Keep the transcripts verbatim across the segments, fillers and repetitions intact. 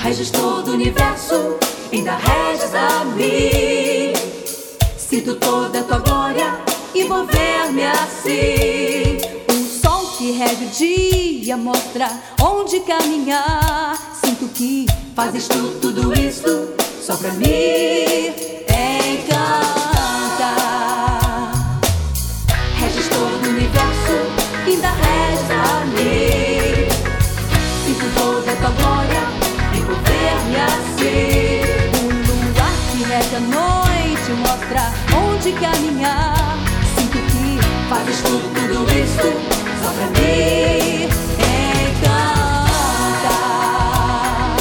reges todo o universo, ainda reges a mim. Sinto toda a tua glória envolver-me assim. O sol que rege o dia mostra onde caminhar. Sinto que fazes tu tudo isso só pra me encantar. Reges todo o universo, ainda reges a mim. Sinto toda a tua glória envolver-me assim. O luar que rege a noite mostra onde caminhar. Sinto que fazes tu tudo isso só pra me encantar.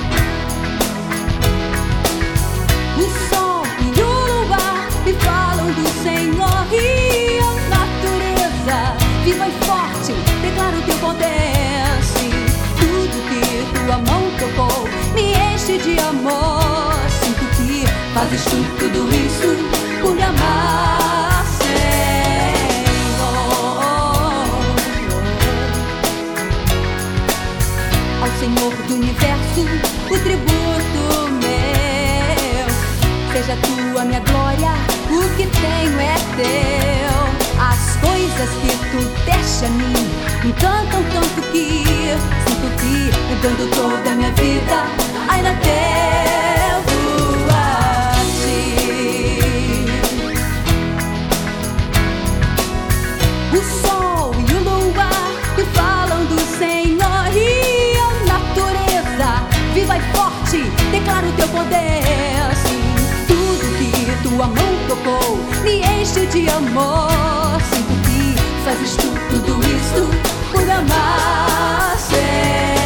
O sol e o luar me falam do Senhor, e a natureza viva e forte declara o teu poder. Sim, tudo que tua mão tocou me enche de amor. Sinto que fazes tu tudo isso por me amar, Senhor. Ao Senhor do universo o tributo meu. Seja tua minha glória, o que tenho é teu. As coisas que tu deste a mim me encantam tanto que sinto que dando toda a minha vida ainda devo a ti. O sol e o luar me falam do Senhor, e a natureza viva e forte declara o teu poder. Sim, tudo que tua mão tocou me enche de amor. Sinto que fazes tu tudo isso por amar, Senhor.